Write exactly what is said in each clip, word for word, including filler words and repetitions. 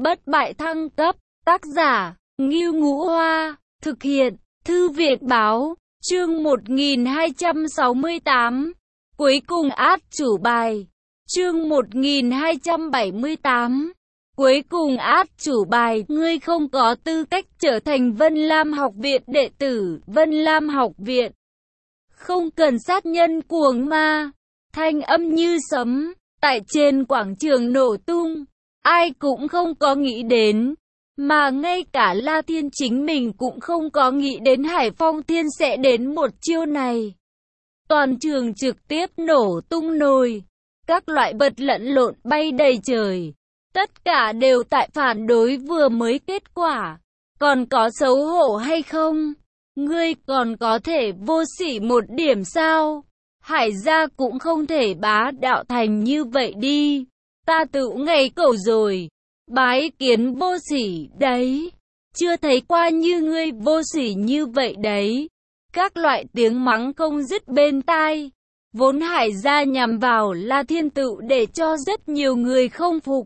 bất bại thăng cấp, tác giả, Ngưu Ngũ Hoa, thực hiện, Thư viện Báo, chương một nghìn hai trăm sáu mươi tám, cuối cùng át chủ bài, chương một nghìn hai trăm bảy mươi tám, cuối cùng át chủ bài, ngươi không có tư cách trở thành Vân Lam học viện đệ tử, Vân Lam học viện, không cần sát nhân cuồng ma, thanh âm như sấm, tại trên quảng trường nổ tung, ai cũng không có nghĩ đến. Mà ngay cả La Thiên chính mình cũng không có nghĩ đến Hải Phong Thiên sẽ đến một chiêu này. Toàn trường trực tiếp nổ tung nồi, các loại vật lẫn lộn bay đầy trời. Tất cả đều tại phản đối vừa mới kết quả. Còn có xấu hổ hay không? Ngươi còn có thể vô sỉ một điểm sao? Hải gia cũng không thể bá đạo thành như vậy đi. Ta tự ngày cầu rồi. Bái kiến vô sỉ đấy, chưa thấy qua như ngươi vô sỉ như vậy đấy. Các loại tiếng mắng không dứt bên tai. Vốn Hải gia nhằm vào La Thiên tự để cho rất nhiều người không phục.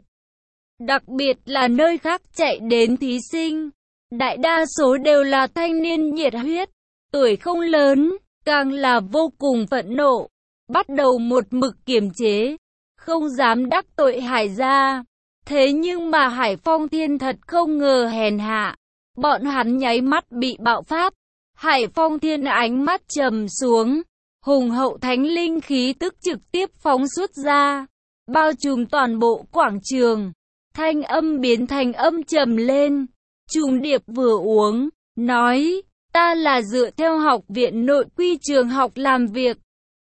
Đặc biệt là nơi khác chạy đến thí sinh. Đại đa số đều là thanh niên nhiệt huyết, tuổi không lớn, càng là vô cùng phẫn nộ. Bắt đầu một mực kiềm chế, không dám đắc tội Hải gia. Thế nhưng mà Hải Phong Thiên thật không ngờ hèn hạ, bọn hắn nháy mắt bị bạo phát. Hải Phong Thiên ánh mắt trầm xuống, hùng hậu thánh linh khí tức trực tiếp phóng xuất ra, bao trùm toàn bộ quảng trường. Thanh âm biến thành âm trầm lên, Trùng Điệp vừa uống, nói, ta là dựa theo học viện nội quy trường học làm việc.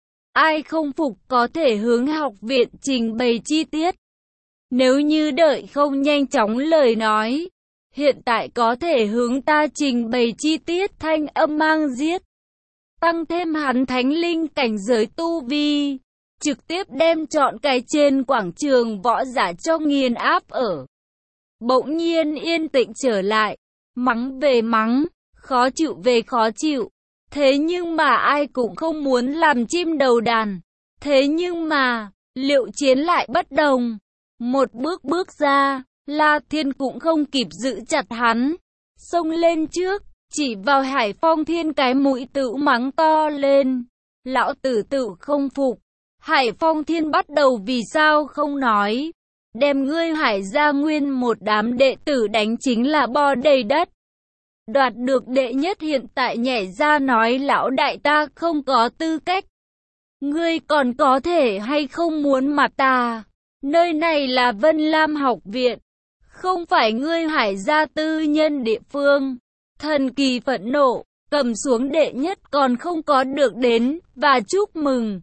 Ai không phục có thể hướng học viện trình bày chi tiết. Nếu như đợi không nhanh chóng lời nói, hiện tại có thể hướng ta trình bày chi tiết. Thanh âm mang giết, tăng thêm hắn thánh linh cảnh giới tu vi, trực tiếp đem trọn cái trên quảng trường võ giả cho nghiền áp ở. Bỗng nhiên yên tĩnh trở lại, mắng về mắng, khó chịu về khó chịu. Thế nhưng mà ai cũng không muốn làm chim đầu đàn. Thế nhưng mà, liệu chiến lại bất đồng. Một bước bước ra, La Thiên cũng không kịp giữ chặt hắn, xông lên trước, chỉ vào Hải Phong Thiên cái mũi tự mắng to lên. Lão tử tự không phục. Hải Phong Thiên bắt đầu vì sao không nói. Đem ngươi Hải gia nguyên một đám đệ tử đánh chính là bo đầy đất. Đoạt được đệ nhất hiện tại nhảy ra nói lão đại ta không có tư cách. Ngươi còn có thể hay không muốn mặt ta? Nơi này là Vân Lam học viện, không phải ngươi Hải gia tư nhân địa phương. Thần kỳ phẫn nộ, cầm xuống đệ nhất còn không có được đến, và chúc mừng.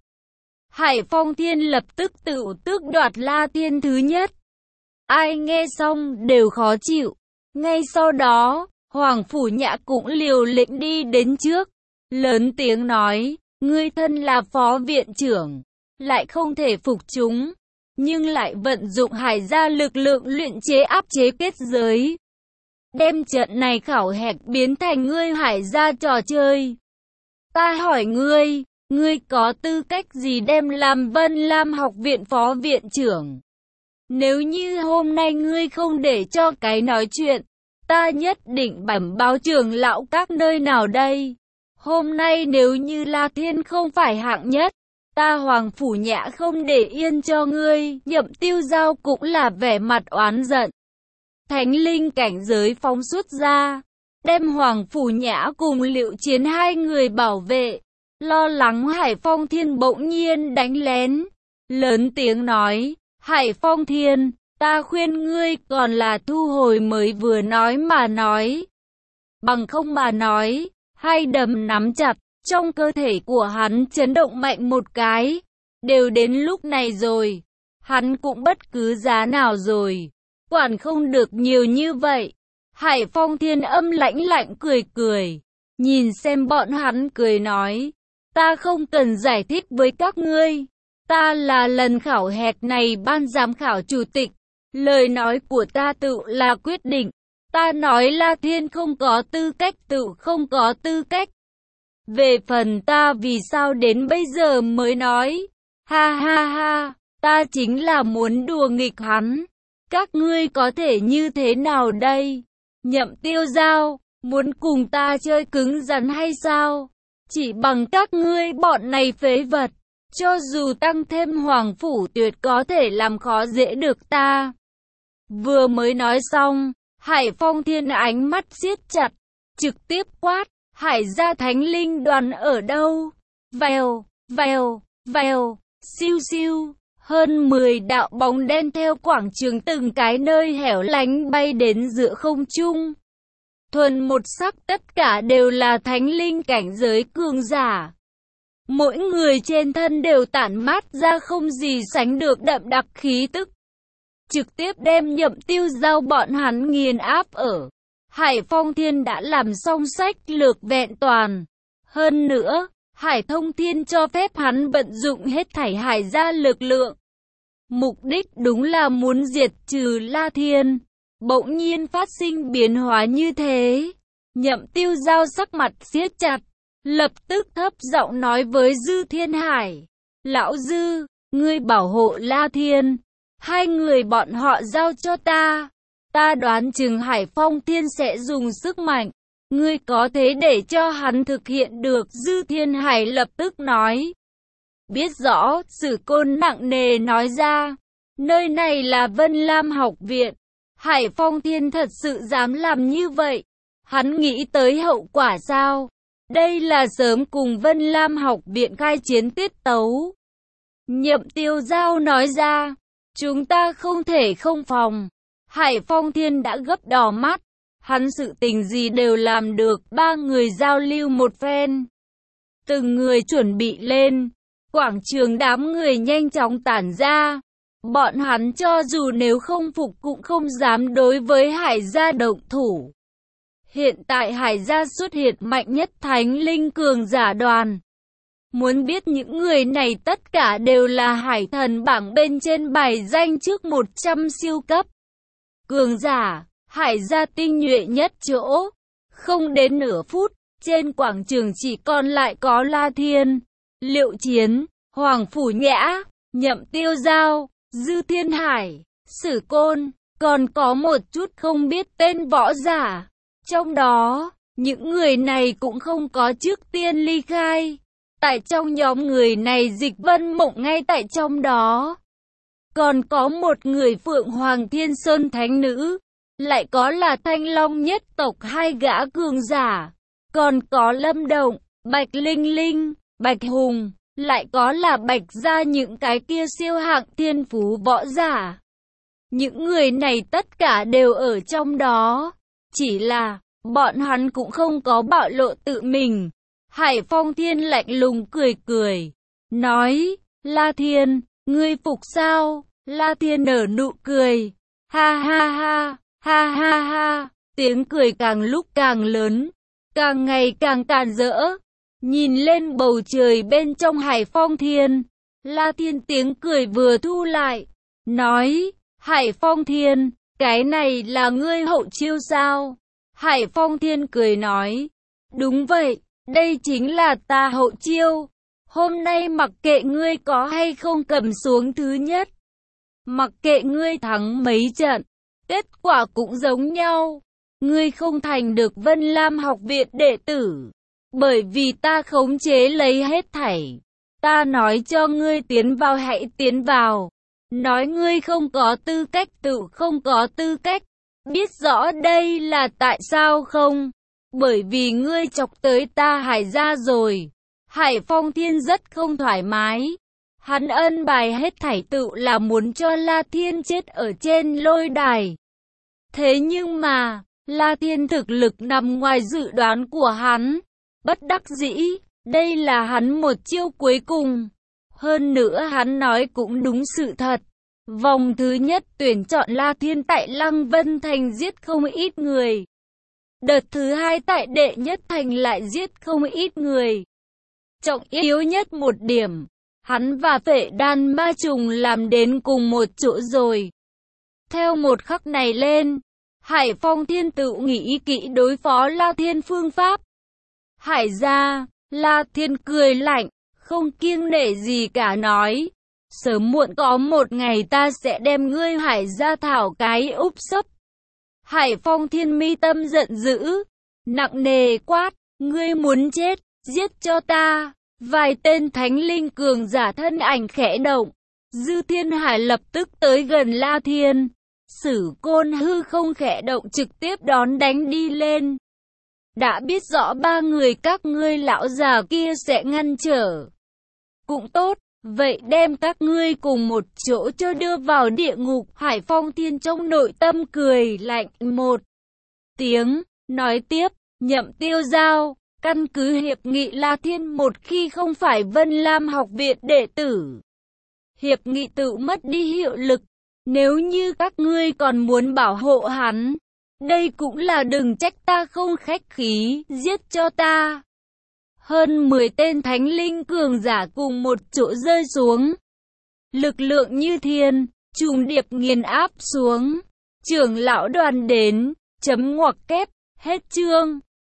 Hải Phong Thiên lập tức tự tước đoạt La Thiên thứ nhất. Ai nghe xong đều khó chịu. Ngay sau đó, Hoàng Phủ Nhã cũng liều lĩnh đi đến trước, lớn tiếng nói, ngươi thân là phó viện trưởng, lại không thể phục chúng, nhưng lại vận dụng Hải gia lực lượng luyện chế áp chế kết giới. Đem trận này khảo hạch biến thành ngươi Hải gia trò chơi. Ta hỏi ngươi, ngươi có tư cách gì đem làm Vân Lam học viện phó viện trưởng? Nếu như hôm nay ngươi không để cho cái nói chuyện, ta nhất định bẩm báo trưởng lão các nơi nào đây. Hôm nay nếu như La Thiên không phải hạng nhất, ta Hoàng Phủ Nhã không để yên cho ngươi. Nhậm Tiêu Giao cũng là vẻ mặt oán giận. Thánh linh cảnh giới phóng xuất ra, đem Hoàng Phủ Nhã cùng Liệu Chiến hai người bảo vệ. Lo lắng Hải Phong Thiên bỗng nhiên đánh lén, lớn tiếng nói, Hải Phong Thiên, ta khuyên ngươi còn là thu hồi mới vừa nói mà nói. Bằng không mà nói, hai đấm nắm chặt, trong cơ thể của hắn chấn động mạnh một cái. Đều đến lúc này rồi, hắn cũng bất cứ giá nào rồi, quản không được nhiều như vậy. Hải Phong Thiên âm lãnh lạnh cười cười, nhìn xem bọn hắn cười nói, ta không cần giải thích với các ngươi. Ta là lần khảo hạch này ban giám khảo chủ tịch. Lời nói của ta tự là quyết định. Ta nói La Thiên không có tư cách tự không có tư cách. Về phần ta vì sao đến bây giờ mới nói. Ha ha ha, ta chính là muốn đùa nghịch hắn. Các ngươi có thể như thế nào đây? Nhậm Tiêu Giao, muốn cùng ta chơi cứng rắn hay sao? Chỉ bằng các ngươi bọn này phế vật, cho dù tăng thêm Hoàng Phủ Tuyệt có thể làm khó dễ được ta. Vừa mới nói xong, Hải Phong Thiên ánh mắt siết chặt, trực tiếp quát, Hải gia thánh linh đoàn ở đâu? Vèo, vèo, vèo, siêu siêu, hơn mười đạo bóng đen theo quảng trường từng cái nơi hẻo lánh bay đến giữa không trung. Thuần một sắc tất cả đều là thánh linh cảnh giới cường giả. Mỗi người trên thân đều tản mát ra không gì sánh được đậm đặc khí tức. Trực tiếp đem Nhậm Tiêu Giao bọn hắn nghiền áp ở. Hải Phong Thiên đã làm xong sách lược vẹn toàn. Hơn nữa, Hải Thông Thiên cho phép hắn vận dụng hết thảy Hải gia lực lượng. Mục đích đúng là muốn diệt trừ La Thiên. Bỗng nhiên phát sinh biến hóa như thế. Nhậm Tiêu Giao sắc mặt siết chặt, lập tức thấp giọng nói với Dư Thiên Hải. Lão Dư, ngươi bảo hộ La Thiên. Hai người bọn họ giao cho ta. Ta đoán chừng Hải Phong Thiên sẽ dùng sức mạnh. Ngươi có thế để cho hắn thực hiện được. Dư Thiên Hải lập tức nói. Biết rõ, Sử Côn nặng nề nói ra. Nơi này là Vân Lam học viện. Hải Phong Thiên thật sự dám làm như vậy. Hắn nghĩ tới hậu quả sao? Đây là sớm cùng Vân Lam học viện khai chiến tiết tấu. Nhậm Tiêu Giao nói ra. Chúng ta không thể không phòng. Hải Phong Thiên đã gấp đỏ mắt. Hắn sự tình gì đều làm được. Ba người giao lưu một phen. Từng người chuẩn bị lên. Quảng trường đám người nhanh chóng tản ra. Bọn hắn cho dù nếu không phục cũng không dám đối với Hải gia động thủ. Hiện tại Hải gia xuất hiện mạnh nhất thánh linh cường giả đoàn. Muốn biết những người này tất cả đều là hải thần bảng bên trên bài danh trước một trăm siêu cấp. Cường giả, Hải gia tinh nhuệ nhất chỗ. Không đến nửa phút, trên quảng trường chỉ còn lại có La Thiên, Liệu Chiến, Hoàng Phủ Nhã, Nhậm Tiêu Giao, Dư Thiên Hải, Sử Côn, còn có một chút không biết tên võ giả. Trong đó, những người này cũng không có trước tiên ly khai. Tại trong nhóm người này Dịch Vân Mộng ngay tại trong đó. Còn có một người Phượng Hoàng Thiên Sơn Thánh Nữ. Lại có là Thanh Long nhất tộc hai gã cường giả. Còn có Lâm Động, Bạch Linh Linh, Bạch Hùng. Lại có là Bạch gia những cái kia siêu hạng thiên phú võ giả. Những người này tất cả đều ở trong đó. Chỉ là, bọn hắn cũng không có bạo lộ tự mình. Hải Phong Thiên lạnh lùng cười cười. Nói, La Thiên, ngươi phục sao? La Thiên nở nụ cười. Ha ha ha, ha ha ha. Tiếng cười càng lúc càng lớn. Càng ngày càng càn rỡ. Nhìn lên bầu trời bên trong Hải Phong Thiên. La Thiên tiếng cười vừa thu lại. Nói, Hải Phong Thiên, cái này là ngươi hậu chiêu sao? Hải Phong Thiên cười nói. Đúng vậy, đây chính là ta hậu chiêu. Hôm nay mặc kệ ngươi có hay không cầm xuống thứ nhất. Mặc kệ ngươi thắng mấy trận. Kết quả cũng giống nhau. Ngươi không thành được Vân Lam học viện đệ tử. Bởi vì ta khống chế lấy hết thảy. Ta nói cho ngươi tiến vào hãy tiến vào. Nói ngươi không có tư cách tự không có tư cách. Biết rõ đây là tại sao không? Bởi vì ngươi chọc tới ta Hải gia rồi. Hải Phong Thiên rất không thoải mái. Hắn ân bài hết thảy tự là muốn cho La Thiên chết ở trên lôi đài. Thế nhưng mà, La Thiên thực lực nằm ngoài dự đoán của hắn. Bất đắc dĩ, đây là hắn một chiêu cuối cùng. Hơn nữa hắn nói cũng đúng sự thật. Vòng thứ nhất tuyển chọn La Thiên tại Lăng Vân Thành giết không ít người. Đợt thứ hai tại Đệ Nhất Thành lại giết không ít người. Trọng yếu nhất một điểm, hắn và Phệ Đan Ma Trùng làm đến cùng một chỗ rồi. Theo một khắc này lên, Hải Phong Thiên tự nghĩ kỹ đối phó La Thiên phương pháp. Hải gia, La Thiên cười lạnh, không kiêng nể gì cả nói. Sớm muộn có một ngày ta sẽ đem ngươi Hải ra thảo cái úp sấp. Hải Phong Thiên mi tâm giận dữ, nặng nề quát, ngươi muốn chết, giết cho ta. Vài tên thánh linh cường giả thân ảnh khẽ động. Dư Thiên Hải lập tức tới gần La Thiên. Sử Côn hư không khẽ động trực tiếp đón đánh đi lên. Đã biết rõ ba người các ngươi lão già kia sẽ ngăn trở. Cũng tốt, vậy đem các ngươi cùng một chỗ cho đưa vào địa ngục. Hải Phong Thiên trong nội tâm cười lạnh một tiếng, nói tiếp, Nhậm Tiêu Giao, căn cứ hiệp nghị La Thiên một khi không phải Vân Lam học viện đệ tử. Hiệp nghị tự mất đi hiệu lực, nếu như các ngươi còn muốn bảo hộ hắn, đây cũng là đừng trách ta không khách khí, giết cho ta. Hơn mười tên thánh linh cường giả cùng một chỗ rơi xuống. Lực lượng như thiên, trùng điệp nghiền áp xuống. Trưởng lão đoàn đến, chấm ngoặc kép, hết chương.